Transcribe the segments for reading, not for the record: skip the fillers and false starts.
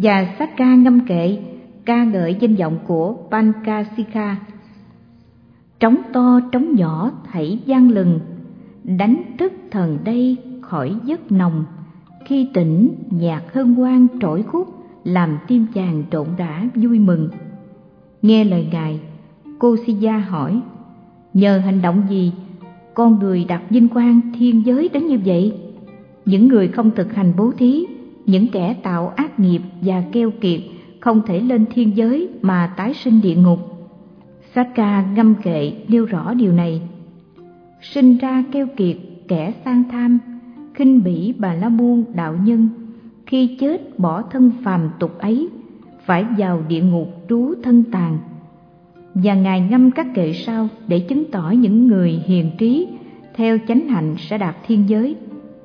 Và Sakka ngâm kệ ca ngợi danh vọng của Pankasika. Trống to trống nhỏ thảy vang lừng, đánh thức thần đây khỏi giấc nồng. Khi tỉnh nhạc hân hoan trỗi khúc, làm tim chàng trộn rã vui mừng. Nghe lời ngài, Kosiya hỏi: nhờ hành động gì con người đặt vinh quang thiên giới đến như vậy? Những người không thực hành bố thí, những kẻ tạo ác nghiệp và keo kiệt không thể lên thiên giới mà tái sinh địa ngục. Sakka ngâm kệ nêu rõ điều này. Sinh ra keo kiệt, kẻ sang tham, khinh bỉ Bà La Môn đạo nhân, khi chết bỏ thân phàm tục ấy, phải vào địa ngục trú thân tàn. Và ngài ngâm các kệ sau để chứng tỏ những người hiền trí theo chánh hạnh sẽ đạt thiên giới.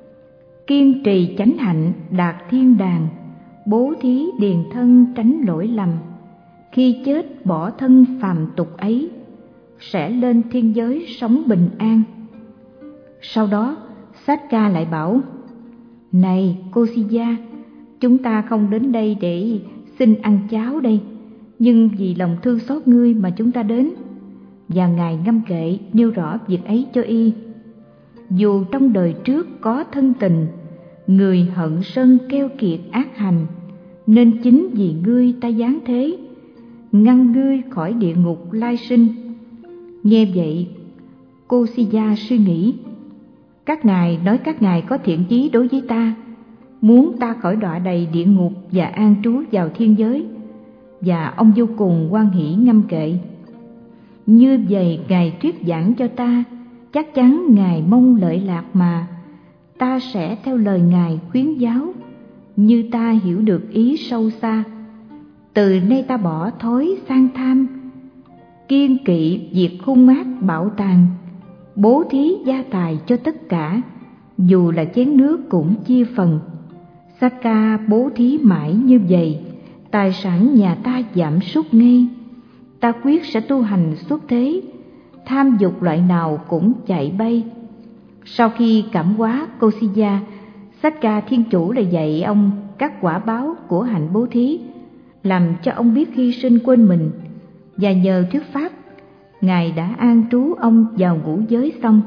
Kiên trì chánh hạnh đạt thiên đàng, bố thí điền thân tránh lỗi lầm, khi chết bỏ thân phàm tục ấy, sẽ lên thiên giới sống bình an. Sau đó Sakka lại bảo: này Kosiya, chúng ta không đến đây để xin ăn cháo đây, nhưng vì lòng thương xót ngươi mà chúng ta đến. Và ngài ngâm kệ nêu rõ việc ấy cho y. Dù trong đời trước có thân tình, người hận sân keo kiệt ác hành, nên chính vì ngươi ta giáng thế, ngăn ngươi khỏi địa ngục lai sinh. Nghe vậy, Kosiya suy nghĩ: các ngài nói các ngài có thiện chí đối với ta, muốn ta khỏi đọa đầy địa ngục và an trú vào thiên giới. Và ông vô cùng hoan hỷ ngâm kệ: như vậy ngài thuyết giảng cho ta, chắc chắn ngài mong lợi lạc mà. Ta sẽ theo lời ngài khuyến giáo, như ta hiểu được ý sâu xa. Từ nay ta bỏ thói sang tham, kiêng kỵ việc hung ác bạo tàn, bố thí gia tài cho tất cả, dù là chén nước cũng chia phần. Sakka bố thí mãi như vậy, tài sản nhà ta giảm sút ngay. Ta quyết sẽ tu hành xuất thế, tham dục loại nào cũng chạy bay. Sau khi cảm hóa Kosiya, Sakka Thiên Chủ lại dạy ông các quả báo của hạnh bố thí, làm cho ông biết hy sinh quên mình. Và nhờ thuyết pháp, ngài đã an trú ông vào ngũ giới xong,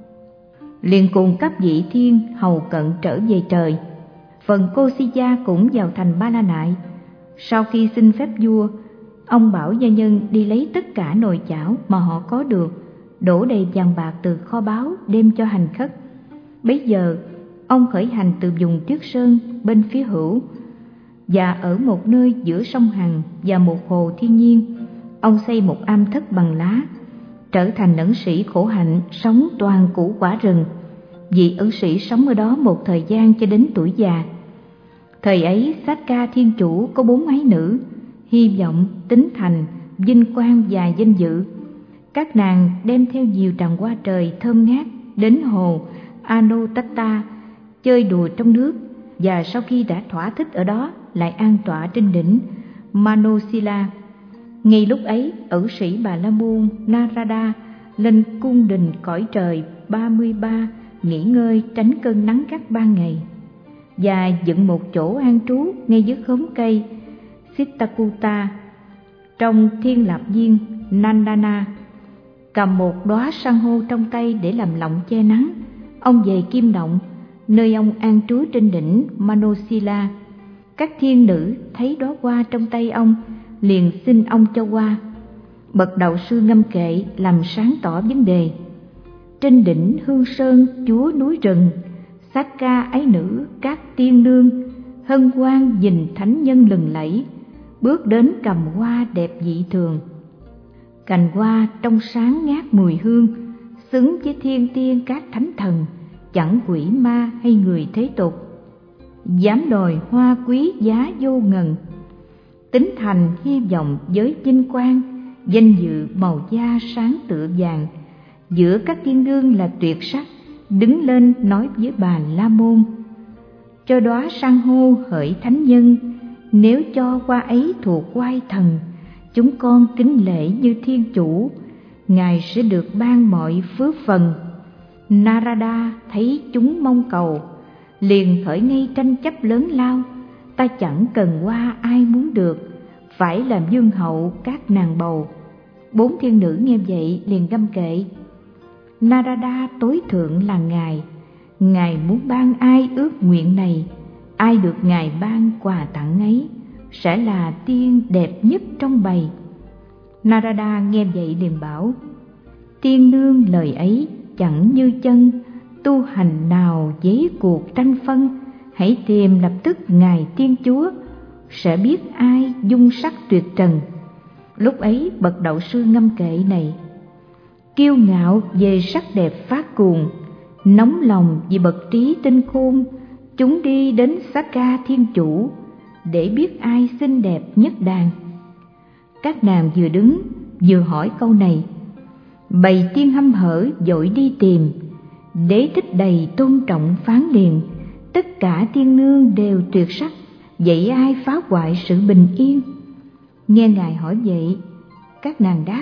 liền cùng các vị thiên hầu cận trở về trời. Phần Kosiya cũng vào thành Ba La Nại. Sau khi xin phép vua, ông bảo gia nhân đi lấy tất cả nồi chảo mà họ có được, đổ đầy vàng bạc từ kho báu đem cho hành khất. Bấy giờ ông khởi hành từ vùng Tuyết Sơn bên phía hữu, và ở một nơi giữa sông Hằng và một hồ thiên nhiên, ông xây một am thất bằng lá, trở thành ẩn sĩ khổ hạnh sống toàn củ quả rừng. Vị ẩn sĩ sống ở đó một thời gian cho đến tuổi già. Thời ấy Sakka Thiên Chủ có 4 ái nữ: hy vọng, tính thành, vinh quang và danh dự. Các nàng đem theo nhiều tràng hoa trời thơm ngát đến hồ Anotatta chơi đùa trong nước, và sau khi đã thỏa thích ở đó lại an tọa trên đỉnh Manosila. Ngay lúc ấy, ẩn sĩ Bà La Môn Narada lên cung đình cõi trời 33 nghỉ ngơi tránh cơn nắng gắt ban ngày, và dựng một chỗ an trú ngay dưới khóm cây Sittakuta trong thiên lạp viên Nandana. Cầm một đóa san hô trong tay để làm lọng che nắng, ông về Kim Động, nơi ông an trú trên đỉnh Manosila. Các thiên nữ thấy đóa hoa trong tay ông, liền xin ông cho hoa. Bậc đạo sư ngâm kệ làm sáng tỏ vấn đề. Trên đỉnh Hương Sơn chúa núi rừng, Sakka ái nữ các tiên nương hân hoan nhìn thánh nhân lừng lẫy, bước đến cầm hoa đẹp dị thường. Cành hoa trong sáng ngát mùi hương, xứng với thiên tiên các thánh thần, chẳng quỷ ma hay người thế tục, dám đòi hoa quý giá vô ngần. Tính thành hy vọng với vinh quang, danh dự màu da sáng tựa vàng, giữa các thiên nương là tuyệt sắc, đứng lên nói với Bà La Môn: cho đóa san hô hỡi thánh nhân, nếu cho hoa ấy thuộc oai thần, chúng con kính lễ như thiên chủ, ngài sẽ được ban mọi phước phần. Narada thấy chúng mong cầu, liền khởi ngay tranh chấp lớn lao, ta chẳng cần qua ai muốn được, phải làm vương hậu các nàng bầu. 4 thiên nữ nghe vậy liền ngâm kệ: Narada tối thượng là Ngài, Ngài muốn ban ai ước nguyện này, ai được Ngài ban quà tặng ấy sẽ là tiên đẹp nhất trong bầy. Narada nghe vậy liền bảo: Tiên nương lời ấy chẳng như chân, tu hành nào giấy cuộc tranh phân, hãy tìm lập tức Ngài Tiên Chúa, sẽ biết ai dung sắc tuyệt trần. Lúc ấy bậc đạo sư ngâm kệ này: Kiêu ngạo về sắc đẹp phát cuồng, nóng lòng vì bậc trí tinh khôn, chúng đi đến Sakka Thiên Chủ, để biết ai xinh đẹp nhất đàn. Các nàng vừa đứng vừa hỏi câu này, bầy tiên hăm hở vội đi tìm. Đế thích đầy tôn trọng phán liền: tất cả tiên nương đều tuyệt sắc, vậy ai phá hoại sự bình yên? Nghe Ngài hỏi vậy, các nàng đáp: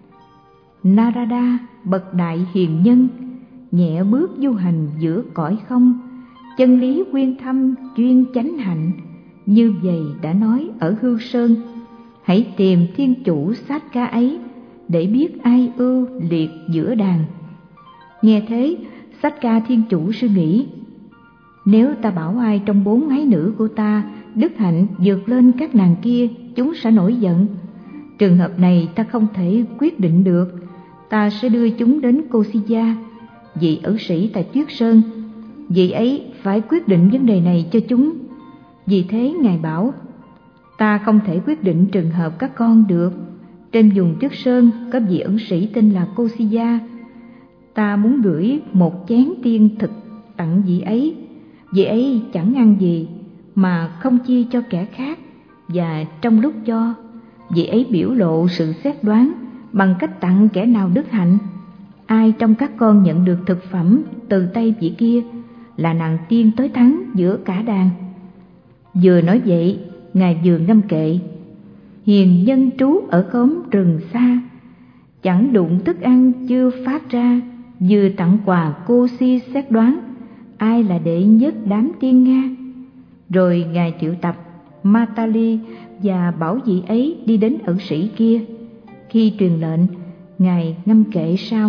Narada bậc đại hiền nhân, nhẹ bước du hành giữa cõi không, chân lý quyên thâm chuyên chánh hạnh, như vậy đã nói ở Hương Sơn. Hãy tìm Thiên Chủ Sakka ấy, để biết ai ưu liệt giữa đàn. Nghe thế, Sakka Thiên Chủ suy nghĩ: nếu ta bảo ai trong 4 ái nữ của ta đức hạnh vượt lên các nàng kia, chúng sẽ nổi giận. Trường hợp này ta không thể quyết định được, ta sẽ đưa chúng đến Kosiya, vị ẩn sĩ tại Tuyết Sơn. Vị ấy phải quyết định vấn đề này cho chúng. Vì thế Ngài bảo: ta không thể quyết định trường hợp các con được. Trên vùng Tuyết Sơn có vị ẩn sĩ tên là Kosiya, ta muốn gửi một chén tiên thực tặng vị ấy. Vị ấy chẳng ăn gì mà không chia cho kẻ khác, và trong lúc cho, vị ấy biểu lộ sự xét đoán bằng cách tặng kẻ nào đức hạnh. Ai trong các con nhận được thực phẩm từ tay vị kia là nàng tiên tối thắng giữa cả đàn. Vừa nói vậy, Ngài vừa ngâm kệ: hiền nhân trú ở khóm rừng xa, chẳng đụng thức ăn chưa phát ra, vừa tặng quà cô si xét đoán, ai là đệ nhất đám tiên Nga. Rồi Ngài triệu tập Matali và bảo vị ấy đi đến ẩn sĩ kia. Khi truyền lệnh, Ngài ngâm kệ sau: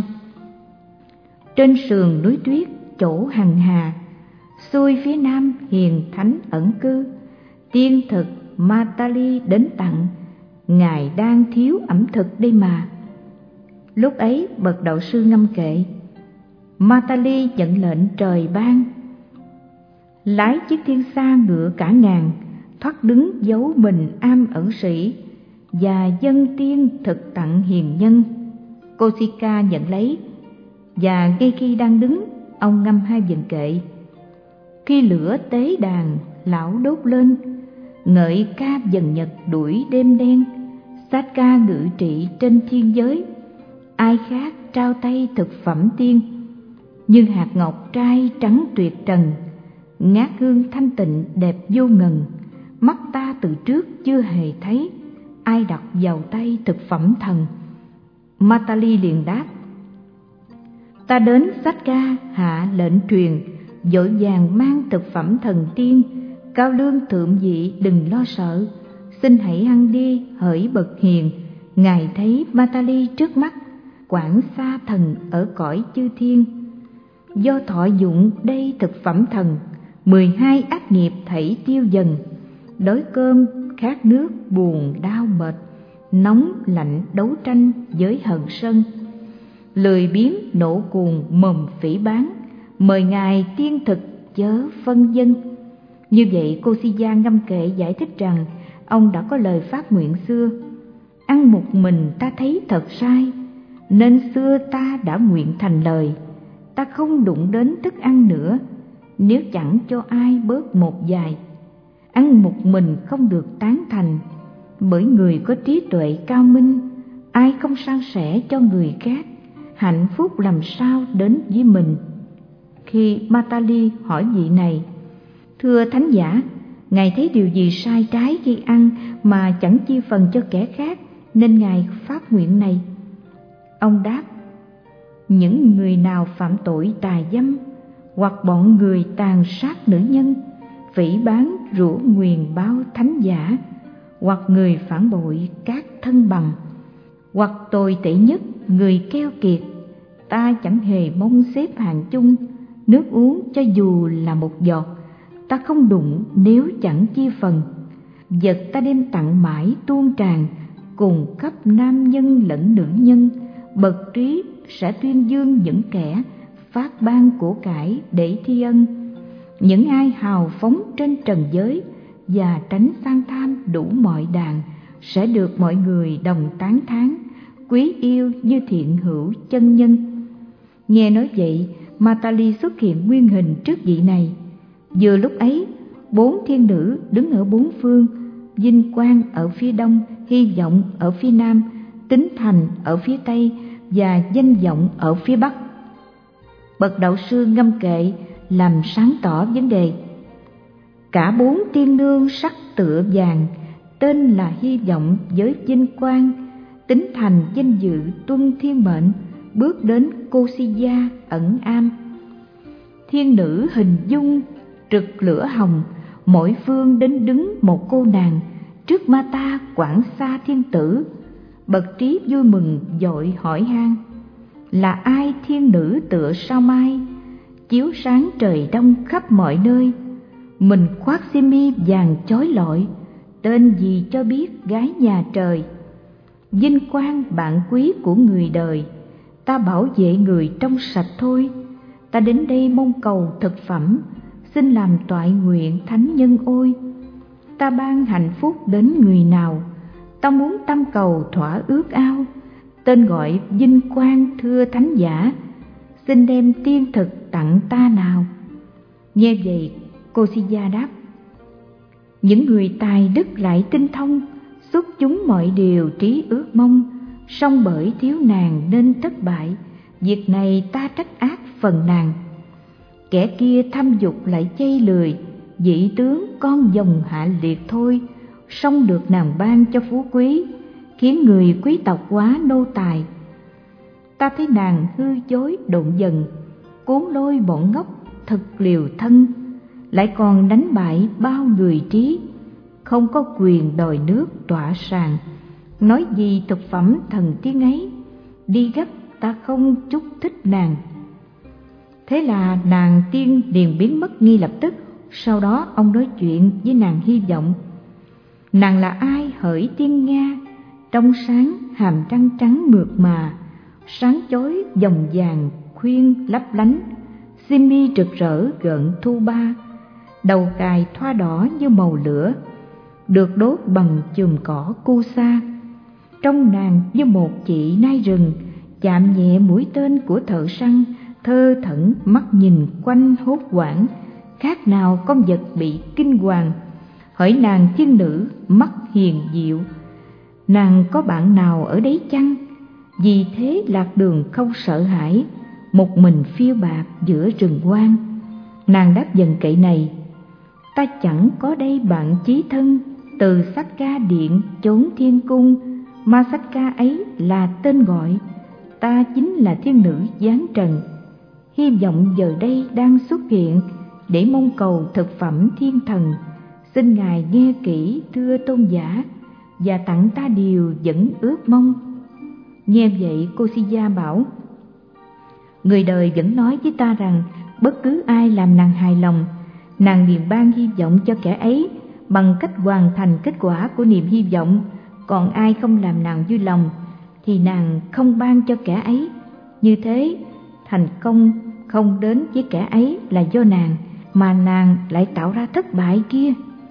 trên sườn núi tuyết chỗ hằng hà, xuôi phía nam hiền thánh ẩn cư, tiên thực Matali đến tặng, Ngài đang thiếu ẩm thực đây mà. Lúc ấy bậc đạo sư ngâm kệ: Matali nhận lệnh trời ban, lái chiếc thiên sa ngựa cả ngàn, thoát đứng giấu mình am ẩn sĩ, và dân tiên thực tặng hiền nhân. Kosika nhận lấy, và ngay khi đang đứng, ông ngâm 2 vần kệ: khi lửa tế đàn lão đốt lên, ngợi ca dần nhật đuổi đêm đen, Sakka ngự trị trên thiên giới, ai khác trao tay thực phẩm tiên, như hạt ngọc trai trắng tuyệt trần, ngát hương thanh tịnh đẹp vô ngần, mắt ta từ trước chưa hề thấy, ai đặt vào tay thực phẩm thần. Matali liền đáp: ta đến Sakka hạ lệnh truyền, vội vàng mang thực phẩm thần tiên, cao lương thượng vị đừng lo sợ, xin hãy ăn đi hỡi bậc hiền. Ngài thấy Matali trước mắt, quảng xa thần ở cõi chư thiên, do thọ dụng đây thực phẩm thần, 12 ác nghiệp thảy tiêu dần, đói cơm khát nước buồn đau mệt, nóng lạnh đấu tranh với hận sân, lười biếng nộ cuồng mồm phỉ báng, mời Ngài tiên thực chớ phân dân. Như vậy Kosiya ngâm kệ giải thích rằng ông đã có lời phát nguyện xưa: ăn một mình ta thấy thật sai, nên xưa ta đã nguyện thành lời, ta không đụng đến thức ăn nữa, nếu chẳng cho ai bớt một vài. Ăn một mình không được tán thành, bởi người có trí tuệ cao minh, ai không san sẻ cho người khác, hạnh phúc làm sao đến với mình. Khi Matali hỏi vị này: thưa thánh giả, Ngài thấy điều gì sai trái khi ăn mà chẳng chia phần cho kẻ khác, nên Ngài phát nguyện này? Ông đáp: những người nào phạm tội tà dâm, hoặc bọn người tàn sát nữ nhân, phỉ báng rủa nguyền bao thánh giả, hoặc người phản bội các thân bằng, hoặc tồi tệ nhất người keo kiệt, ta chẳng hề mong xếp hạng chung. Nước uống cho dù là một giọt, ta không đụng nếu chẳng chia phần. Vật ta đem tặng mãi tuôn tràn, cùng khắp nam nhân lẫn nữ nhân. Bậc trí sẽ tuyên dương những kẻ phát ban của cải để thi ân. Những ai hào phóng trên trần giới và tránh sang tham đủ mọi đàn sẽ được mọi người đồng tán thán, quý yêu như thiện hữu chân nhân. Nghe nói vậy, Matali xuất hiện nguyên hình trước vị này. Vừa lúc ấy, 4 thiên nữ đứng ở 4 phương, Vinh Quang ở phía đông, Hy vọng ở phía nam, Tính Thành ở phía tây và Danh vọng ở phía bắc. Bậc đạo sư ngâm kệ làm sáng tỏ vấn đề. Cả 4 tiên nương sắc tựa vàng, tên là Hy vọng với Vinh Quang, Tính Thành danh dự tuân thiên mệnh, bước đến Cô Si Gia ẩn am. Thiên nữ hình dung rực lửa hồng, mỗi phương đến đứng một cô nàng, trước ma ta quảng xa thiên tử. Bậc trí vui mừng vội hỏi han: là ai thiên nữ tựa sao mai, chiếu sáng trời đông khắp mọi nơi? Mình khoác xiêm y vàng chói lọi, tên gì cho biết gái nhà trời? Vinh quang bạn quý của người đời, ta bảo vệ người trong sạch thôi. Ta đến đây mong cầu thực phẩm, xin làm toại nguyện thánh nhân ôi. Ta ban hạnh phúc đến người nào, ta muốn tâm cầu thỏa ước ao. Tên gọi Vinh Quang thưa thánh giả, xin đem tiên thực tặng ta nào. Nghe vậy, Cô Si Gia đáp: những người tài đức lại tinh thông, xuất chúng mọi điều trí ước mong, song bởi thiếu nàng nên thất bại. Việc này ta trách ác phần nàng. Kẻ kia tham dục lại chây lười, dị tướng con dòng hạ liệt thôi, song được nàng ban cho phú quý, khiến người quý tộc quá nô tài. Ta thấy nàng hư dối độn dần, cuốn lôi bọn ngốc thật liều thân, lại còn đánh bại bao người trí, không có quyền đòi nước tọa sàn. Nói gì thực phẩm thần tiên ấy, đi gấp ta không chút thích nàng. Thế là nàng tiên liền biến mất ngay lập tức. Sau đó ông nói chuyện với nàng Hy vọng. Nàng là ai hỡi tiên Nga, trong sáng hàm răng trắng mượt mà, sáng chói dòng vàng khuyên lấp lánh, xiêm mi rực rỡ gợn thu ba, đầu cài thoa đỏ như màu lửa, được đốt bằng chùm cỏ cu sa. Trong nàng như một chị nai rừng, chạm nhẹ mũi tên của thợ săn, thơ thẩn mắt nhìn quanh hốt hoảng, khác nào con vật bị kinh hoàng. Hỡi nàng thiên nữ mắt hiền diệu, nàng có bạn nào ở đấy chăng? Vì thế lạc đường không sợ hãi, một mình phiêu bạt giữa rừng hoang. Nàng đáp dần kệ này: ta chẳng có đây bạn chí thân, từ sách ca điện chốn thiên cung, ma sách ca ấy là tên gọi, ta chính là thiên nữ giáng trần. Hy vọng giờ đây đang xuất hiện để mong cầu thực phẩm thiên thần, xin ngài nghe kỹ thưa tôn giả, và tặng ta điều vẫn ước mong. Nghe vậy, Cô Si Gia bảo: người đời vẫn nói với ta rằng bất cứ ai làm nàng hài lòng, nàng liền ban hy vọng cho kẻ ấy bằng cách hoàn thành kết quả của niềm hy vọng. Còn ai không làm nàng vui lòng thì nàng không ban cho kẻ ấy. Như thế, thành công không đến với kẻ ấy là do nàng, mà nàng lại tạo ra thất bại kia.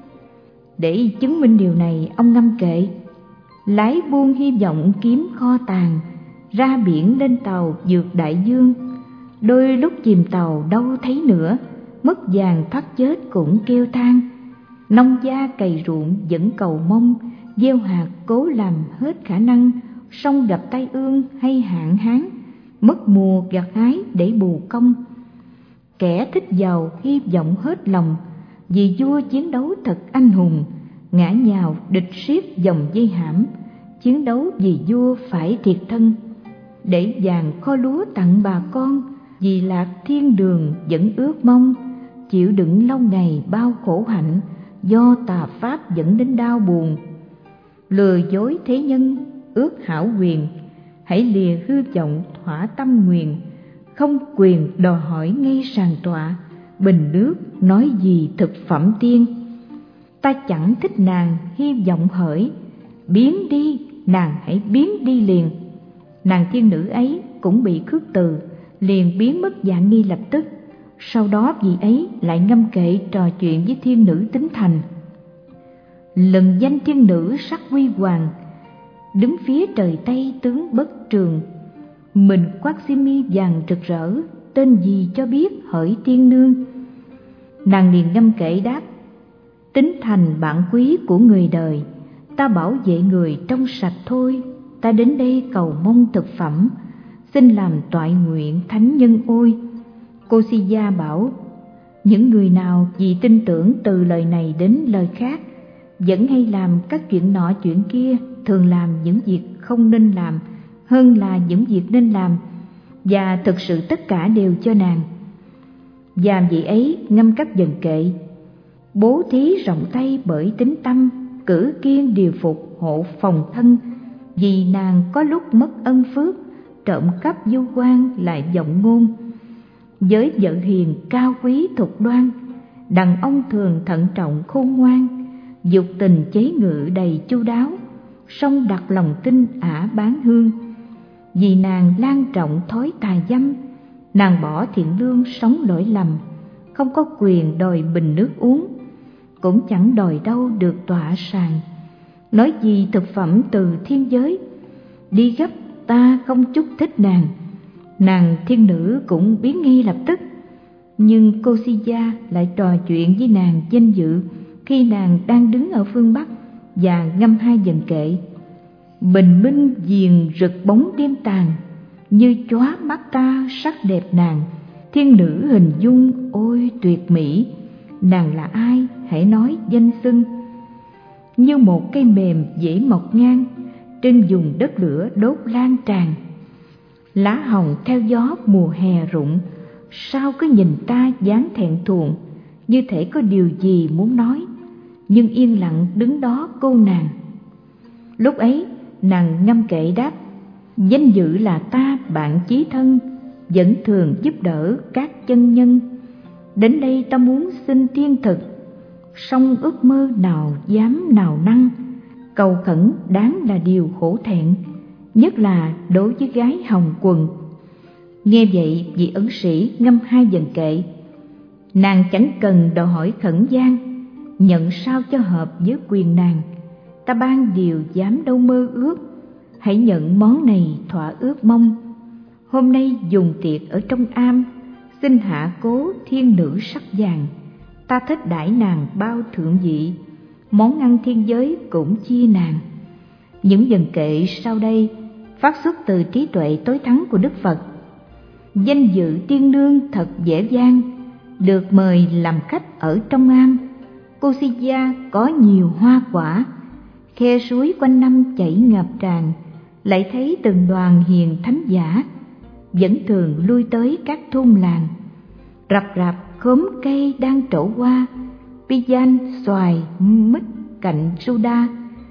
Để chứng minh điều này, ông ngâm kệ: lái buôn hy vọng kiếm kho tàng, ra biển lên tàu vượt đại dương. Đôi lúc chìm tàu đâu thấy nữa, mất vàng thoát chết cũng kêu than. Nông gia cày ruộng vẫn cầu mong, gieo hạt cố làm hết khả năng, song gặp tai ương hay hạn hán, mất mùa gặt hái để bù công. Kẻ thích giàu hy vọng hết lòng, vì vua chiến đấu thật anh hùng, ngã nhào địch siết dòng dây hãm, chiến đấu vì vua phải thiệt thân. Để vàng kho lúa tặng bà con, vì lạc thiên đường vẫn ước mong, chịu đựng lâu ngày bao khổ hạnh do tà pháp dẫn đến đau buồn. Lừa dối thế nhân, ước hảo quyền, hãy lìa hư vọng thỏa tâm nguyện, không quyền đòi hỏi ngay sàn tọa, bình nước nói gì thực phẩm tiên. Ta chẳng thích nàng hy vọng hỡi, biến đi, nàng hãy biến đi liền. Nàng thiên nữ ấy cũng bị khước từ, liền biến mất dạng nghi lập tức. Sau đó vị ấy lại ngâm kệ trò chuyện với thiên nữ Tính Thành. Lần danh thiên nữ sắc huy hoàng, đứng phía trời Tây tướng bất trường, mình khoác xiêm y vàng rực rỡ, tên gì cho biết hỡi tiên nương. Nàng liền ngâm kệ đáp: Tính Thành bạn quý của người đời, ta bảo vệ người trong sạch thôi. Ta đến đây cầu mong thực phẩm, xin làm toại nguyện thánh nhân ôi. Cô Si Gia bảo: những người nào vì tin tưởng từ lời này đến lời khác, vẫn hay làm các chuyện nọ chuyện kia, thường làm những việc không nên làm hơn là những việc nên làm, và thực sự tất cả đều cho nàng. Và vị ấy ngâm các dần kệ: bố thí rộng tay bởi tính tâm, cử kiên điều phục hộ phòng thân. Vì nàng có lúc mất ân phước, trộm cắp du quan lại vọng ngôn. Với vợ hiền cao quý thục đoan, đàn ông thường thận trọng khôn ngoan. Dục tình chế ngự đầy chu đáo, song đặt lòng tin ả bán hương. Vì nàng lan trọng thói tà dâm, nàng bỏ thiện lương sống lỗi lầm. Không có quyền đòi bình nước uống, cũng chẳng đòi đâu được tọa sàn. Nói gì thực phẩm từ thiên giới, đi gấp ta không chút thích nàng. Nàng thiên nữ cũng biến ngay lập tức. Nhưng cô Si Gia lại trò chuyện với nàng danh dự khi nàng đang đứng ở phương Bắc, và ngâm hai dần kệ: bình minh diền rực bóng đêm tàn, như chóa mắt ta sắc đẹp nàng. Thiên nữ hình dung ôi tuyệt mỹ, nàng là ai hãy nói danh xưng. Như một cây mềm dễ mọc ngang, trên vùng đất lửa đốt lan tràn. Lá hồng theo gió mùa hè rụng, sao cứ nhìn ta dáng thẹn thùng, như thể có điều gì muốn nói, nhưng yên lặng đứng đó cô nàng. Lúc ấy nàng ngâm kệ đáp: danh dự là ta bạn chí thân, vẫn thường giúp đỡ các chân nhân. Đến đây ta muốn xin thiên thực, song ước mơ nào dám nào năng. Cầu khẩn đáng là điều khổ thẹn, nhất là đối với gái hồng quần. Nghe vậy vị ấn sĩ ngâm hai dần kệ: nàng chẳng cần đòi hỏi khẩn gian, nhận sao cho hợp với quyền nàng. Ta ban điều dám đâu mơ ước, hãy nhận món này thỏa ước mong. Hôm nay dùng tiệc ở trong am, xin hạ cố thiên nữ sắc vàng. Ta thích đãi nàng bao thượng vị, món ăn thiên giới cũng chia nàng. Những dần kệ sau đây phát xuất từ trí tuệ tối thắng của Đức Phật. Danh dự tiên nương thật dễ dàng, được mời làm khách ở trong am. Cô Si Gia có nhiều hoa quả, khe suối quanh năm chảy ngập tràn. Lại thấy từng đoàn hiền thánh giả, vẫn thường lui tới các thôn làng. Rập rạp khóm cây đang trổ hoa, pijan, xoài, mít, cạnh suda,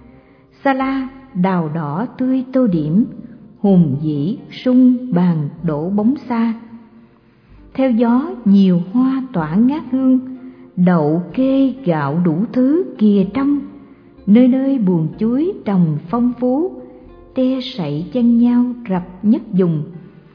sa la, đào đỏ tươi tô điểm, hùng dĩ, sung, bàn, đổ bóng xa. Theo gió nhiều hoa tỏa ngát hương, đậu, kê, gạo đủ thứ kìa trong. Nơi nơi buồng chuối trồng phong phú, te sậy chen nhau rập nhất vùng.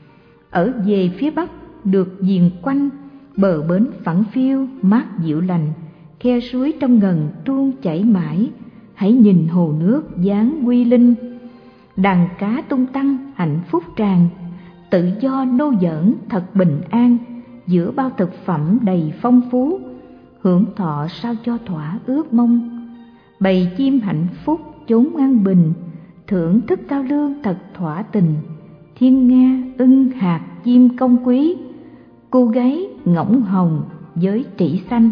Ở về phía bắc được viền quanh, bờ bến phẳng phiu mát dịu lành. Khe suối trong ngần tuôn chảy mãi, hãy nhìn hồ nước dáng quy linh. Đàn cá tung tăng hạnh phúc tràn, tự do nô giỡn thật bình an. Giữa bao thực phẩm đầy phong phú, hưởng thọ sao cho thỏa ước mong. Bầy chim hạnh phúc chốn an bình, thưởng thức cao lương thật thỏa tình. Thiên nga ưng hạt chim công quý, cô gái ngỗng hồng với trĩ xanh.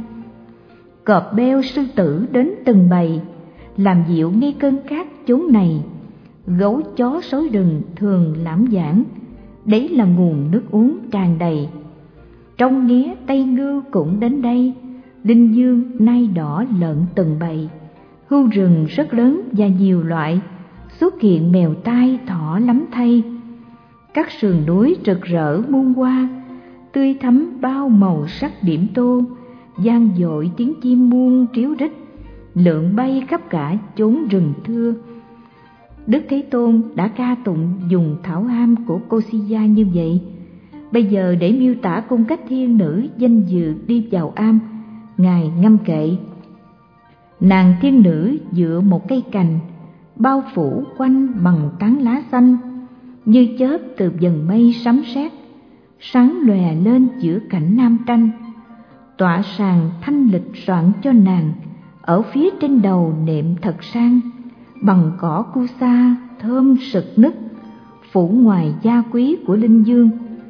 Cọp beo sư tử đến từng bầy, làm dịu ngay cơn khát chốn này. Gấu chó sói rừng thường lãm giảng, đấy là nguồn nước uống tràn đầy. Trong nghé Tây Ngưu cũng đến đây, linh dương nai đỏ lợn từng bầy. Hươu rừng rất lớn và nhiều loại, xuất hiện mèo tai thỏ lắm thay. Các sườn núi rực rỡ muôn hoa, tươi thắm bao màu sắc điểm tô, vang dội tiếng chim muông tríu rít, lượn bay khắp cả chốn rừng thưa. Đức Thế Tôn đã ca tụng dùng thảo am của Kosiya như vậy. Bây giờ để miêu tả cung cách thiên nữ danh dự đi vào am, Ngài ngâm kệ: nàng thiên nữ dựa một cây cành, bao phủ quanh bằng tán lá xanh, như chớp từ dần mây sấm sét, sáng lòe lên giữa cảnh nam tranh. Tọa sàng thanh lịch soạn cho nàng, ở phía trên đầu nệm thật sang, bằng cỏ cu sa thơm sực nức, phủ ngoài gia quý của linh dương.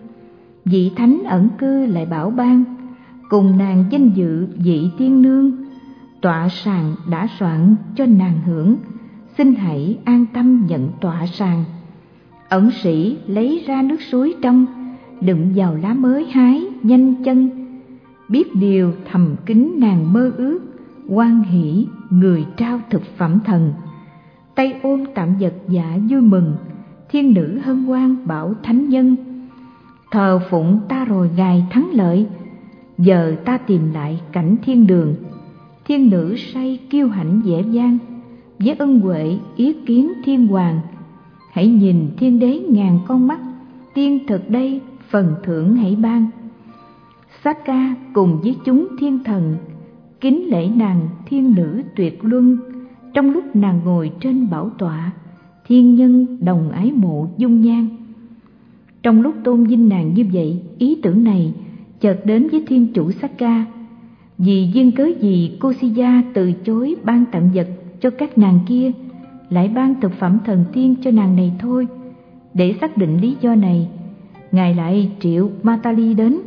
Vị thánh ẩn cư lại bảo ban, cùng nàng danh dự vị tiên nương. Tọa sàng đã soạn cho nàng hưởng, xin hãy an tâm nhận tọa sàng. Ẩn sĩ lấy ra nước suối trong, đựng vào lá mới hái nhanh chân. Biết điều thầm kính nàng mơ ước, hoan hỷ người trao thực phẩm thần. Tay ôm tạm vật dạ vui mừng, thiên nữ hân hoan bảo thánh nhân. Thờ phụng ta rồi ngài thắng lợi, giờ ta tìm lại cảnh thiên đường. Thiên nữ say kiêu hãnh dễ dàng, với ân huệ yết kiến thiên hoàng. Hãy nhìn thiên đế ngàn con mắt, tiên thực đây phần thưởng hãy ban. Sát ca cùng với chúng thiên thần, kính lễ nàng thiên nữ tuyệt luân. Trong lúc nàng ngồi trên bảo tọa, thiên nhân đồng ái mộ dung nhan. Trong lúc tôn vinh nàng như vậy, ý tưởng này chợt đến với thiên chủ Sát ca. Vì duyên cớ gì Kosiya từ chối ban tặng vật cho các nàng kia, lại ban thực phẩm thần tiên cho nàng này thôi? Để xác định lý do này, Ngài lại triệu Matali đến.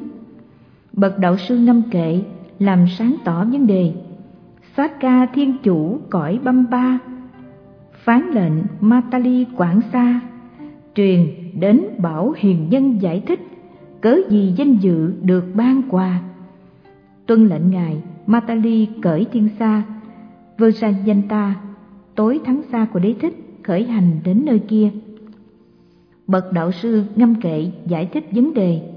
Bậc đạo sư ngâm kệ làm sáng tỏ vấn đề. Sát ca thiên chủ cõi Bamba phán lệnh Matali quản xa, truyền đến bảo hiền nhân giải thích cớ gì danh dự được ban quà. Tuân lệnh ngài, Matali cởi thiên xa Vajrayanta, tối thắng xa của đế thích, khởi hành đến nơi kia. Bậc đạo sư ngâm kệ giải thích vấn đề.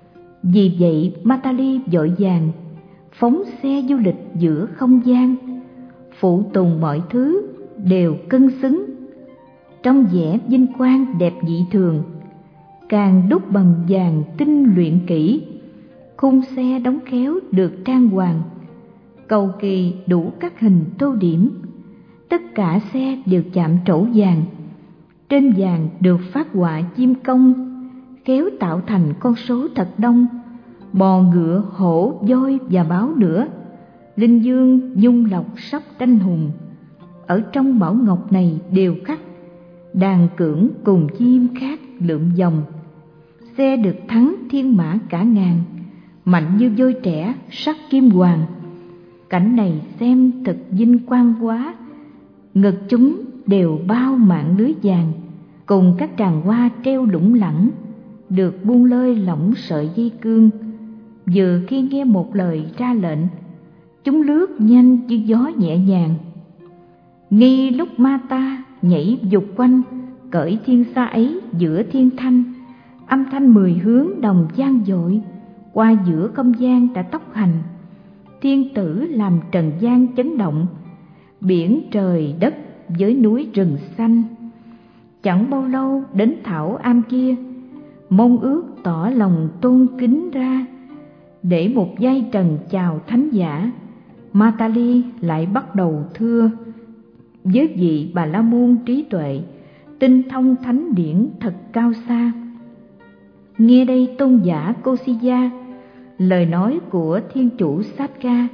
Vì vậy Matali vội vàng phóng xe du lịch giữa không gian, phụ tùng mọi thứ đều cân xứng, trong vẻ vinh quang đẹp dị thường, càng đúc bằng vàng tinh luyện kỹ. Khung xe đóng khéo được trang hoàng, cầu kỳ đủ các hình tô điểm. Tất cả xe đều chạm trổ vàng, trên vàng được phát họa chim công, khéo tạo thành con số thật đông, bò ngựa hổ voi và báo nữa. Linh dương nhung lộc sắp tranh hùng, ở trong bảo ngọc này đều khắc. Đàn cưỡng cùng chim khác lượm vòng, xe được thắng thiên mã cả ngàn, mạnh như voi trẻ sắc kim hoàng. Cảnh này xem thật vinh quang quá, ngực chúng đều bao mạng lưới vàng, cùng các tràng hoa treo lủng lẳng, được buông lơi lỏng sợi dây cương. Vừa khi nghe một lời ra lệnh, chúng lướt nhanh như gió nhẹ nhàng. Nghi lúc ma ta nhảy dục quanh, cởi thiên xa ấy giữa thiên thanh, âm thanh 10 hướng đồng vang dội, qua giữa không gian đã tốc hành. Thiên tử làm trần gian chấn động, biển trời đất với núi rừng xanh. Chẳng bao lâu đến thảo am kia, mong ước tỏ lòng tôn kính ra, để một giai trần chào thánh giả. Matali lại bắt đầu thưa với vị Bà La Môn trí tuệ, tinh thông thánh điển thật cao xa. Nghe đây tôn giả Kosiya, lời nói của thiên chủ Sát ca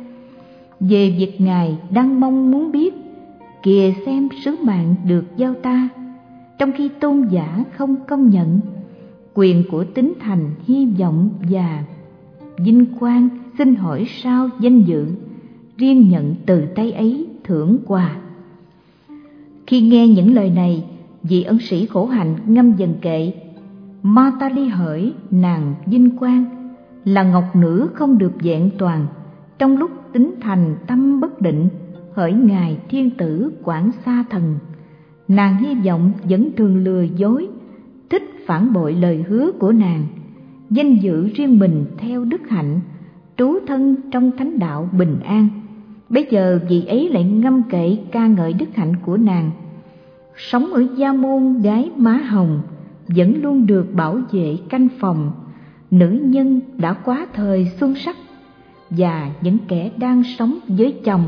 về việc ngài đang mong muốn biết, kìa xem sứ mạng được giao ta, trong khi tôn giả không công nhận quyền của tín thành hy vọng và vinh quang, xin hỏi sao danh dự riêng nhận từ tay ấy thưởng quà. Khi nghe những lời này, vị ân sĩ khổ hạnh ngâm dần kệ. Matali hỡi nàng vinh quang, là ngọc nữ không được vẹn toàn. Trong lúc tính thành tâm bất định, hỡi ngài thiên tử quản xa thần, nàng hy vọng vẫn thường lừa dối, thích phản bội lời hứa của nàng, danh dự riêng mình theo đức hạnh, trú thân trong thánh đạo bình an. Bây giờ vị ấy lại ngâm kệ ca ngợi đức hạnh của nàng. Sống ở gia môn gái má hồng, vẫn luôn được bảo vệ canh phòng. Nữ nhân đã quá thời xuân sắc, và những kẻ đang sống với chồng.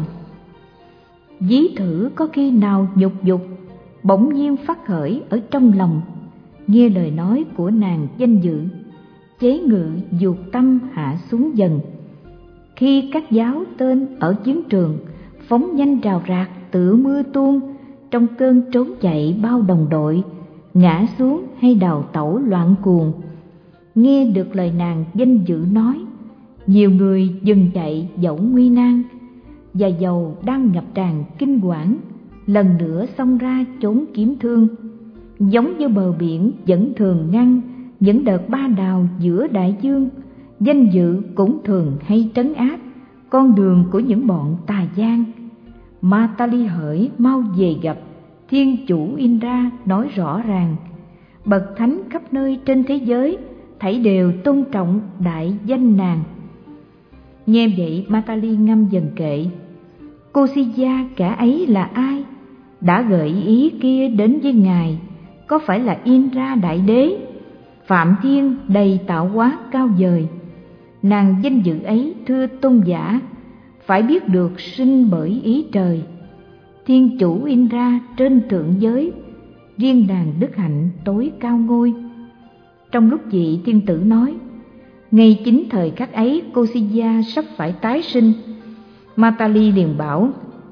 Ví thử có khi nào nhục dục bỗng nhiên phát khởi ở trong lòng, nghe lời nói của nàng danh dự, chế ngự dục tâm hạ xuống dần. Khi các giáo tên ở chiến trường phóng nhanh rào rạc tựa mưa tuôn, trong cơn trốn chạy bao đồng đội, ngã xuống hay đào tẩu loạn cuồng, nghe được lời nàng danh dự nói, nhiều người dừng chạy dẫu nguy nan, và dầu đang ngập tràn kinh quản, lần nữa xông ra trốn kiếm thương. Giống như bờ biển vẫn thường ngăn những đợt ba đào giữa đại dương, danh dự cũng thường hay trấn áp con đường của những bọn tà gian. Matali hỡi mau về gặp thiên chủ Indra, nói rõ ràng, bậc thánh khắp nơi trên thế giới thảy đều tôn trọng đại danh nàng. Nghe vậy Matali ngâm dần kệ: Kosiya kẻ ấy là ai? Đã gợi ý kia đến với ngài, có phải là Indra đại đế, Phạm Thiên đầy tạo hóa cao vời? Nàng danh dự ấy thưa tôn giả, phải biết được sinh bởi ý trời. Thiên chủ Indra trên thượng giới, riêng nàng đức hạnh tối cao ngôi. Trong lúc vị thiên tử nói, ngay chính thời khắc ấy Kosiya sắp phải tái sinh, Matali liền bảo: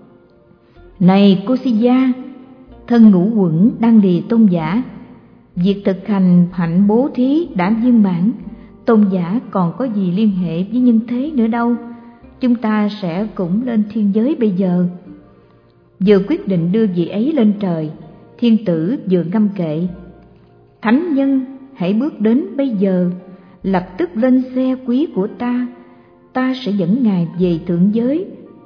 Này Kosiya, thân ngũ uẩn đang lìa tôn giả, việc thực hành hạnh bố thí đã viên mãn, tôn giả còn có gì liên hệ với nhân thế nữa đâu. Chúng ta sẽ cũng lên thiên giới bây giờ. Vừa quyết định đưa vị ấy lên trời, thiên tử vừa ngâm kệ: Thánh nhân hãy bước đến bây giờ, lập tức lên xe quý của ta sẽ dẫn ngài về thượng giới.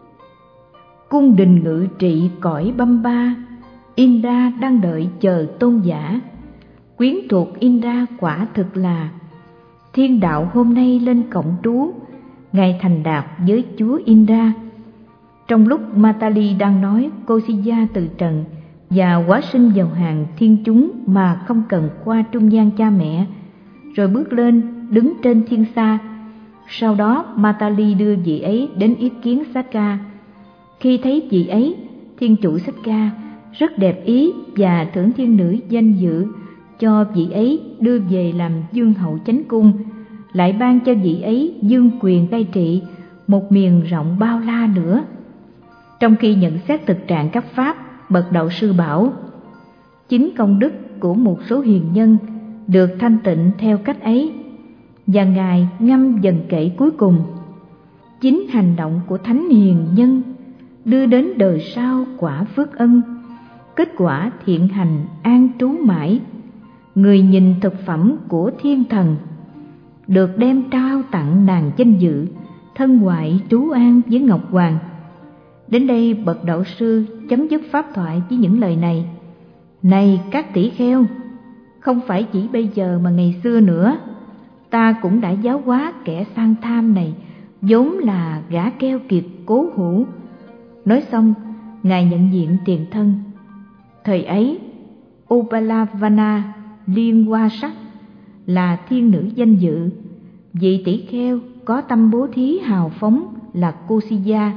Cung đình ngự trị cõi Bamba, Indra đang đợi chờ tôn giả. Quyến thuộc Indra quả thực là thiên đạo hôm nay lên cộng trú, ngài thành đạt với chúa Indra. Trong lúc Matali đang nói, Kosiya từ trần và hóa sinh vào hàng thiên chúng mà không cần qua trung gian cha mẹ, rồi bước lên đứng trên thiên sa. Sau đó Matali đưa vị ấy đến ý kiến Sakka. Khi thấy vị ấy, thiên chủ Sakka rất đẹp ý và thưởng thiên nữ danh dự cho vị ấy đưa về làm dương hậu chánh cung, lại ban cho vị ấy dương quyền cai trị một miền rộng bao la nữa. Trong khi nhận xét thực trạng các pháp, bậc đạo sư bảo: chính công đức của một số hiền nhân được thanh tịnh theo cách ấy. Và ngài ngâm dần kệ cuối cùng: chính hành động của thánh hiền nhân đưa đến đời sau quả phước ân, kết quả thiện hành an trú mãi. Người nhìn thực phẩm của thiên thần, được đem trao tặng nàng danh dự, thân ngoại trú an với Ngọc Hoàng. Đến đây bậc đạo sư chấm dứt pháp thoại với những lời này: Này các tỷ kheo, không phải chỉ bây giờ mà ngày xưa nữa, ta cũng đã giáo hóa kẻ sang tham này, vốn là gã keo kiệt cố hữu. Nói xong, ngài nhận diện tiền thân. Thời ấy, Upalavana Liên Hoa Sắc là thiên nữ danh dự, vị tỷ kheo có tâm bố thí hào phóng là Kosiya.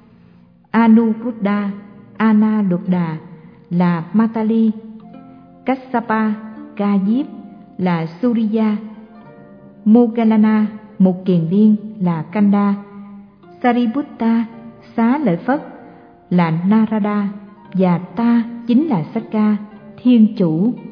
Anuruddha Analuddha là Matali. Kassapa Ca Diếp là Surya. Moggallana một kiền liên là Kanda. Sariputta Xá Lợi Phất là Narada, và ta chính là Sakka, thiên chủ.